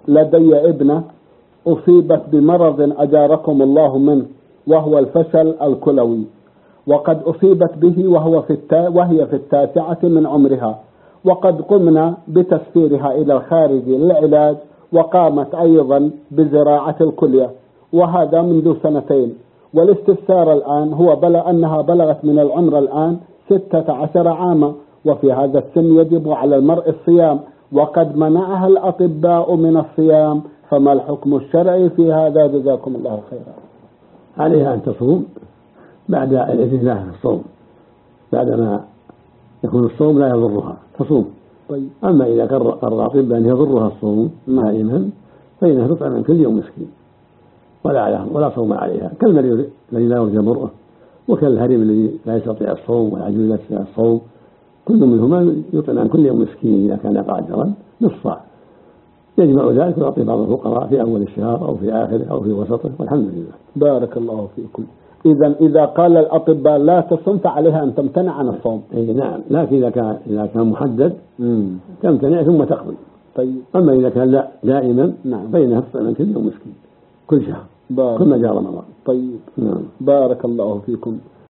لدي ابنة أصيبت بمرض أجاركم الله منه وهو الفشل الكلوي، وقد أصيبت به وهي في 9 من عمرها، وقد قمنا بتسفيرها إلى الخارج للعلاج، وقامت أيضا بزراعة الكلية، وهذا منذ 2 سنين. والاستفسار الآن هو أنها بلغت من العمر الآن 16 عاما، وفي هذا السن يجب على المرء الصيام، وقد منعها الأطباء من الصيام، فما الحكم الشرعي في هذا؟ جزاكم الله خيرا. عليها أن تصوم بعد الإذن في الصوم، بعدما يكون الصوم لا يضرها تصوم. طيب. أما إذا قرر الأطباء أن يضرها الصوم دائما فإنها تطعم من كل يوم مسكين ولا صوم عليها، كالمريض الذي لا يرجى برؤه، وكالهرم الذي لا يستطيع الصوم، والعجوز لا يستطيع الصوم، كل منهما يطعم عن كل يوم مسكين إذا كان قادرا نصف. يجمع ذلك ويعطي بعض الفقراء في أول الشهر أو في آخره أو في وسطه، والحمد لله. بارك الله فيكم. إذا قال الأطباء لا تصوم فعليها أن تمتنع عن الصوم. أي نعم، لكن إذا كان محدد تمتنع ثم تقضي. طيب. أما إذا كان لا دائما نعم فإنها تطعم كل يوم مسكين كل شهر كل ما جاء رمضان. طيب. نعم. بارك الله فيكم.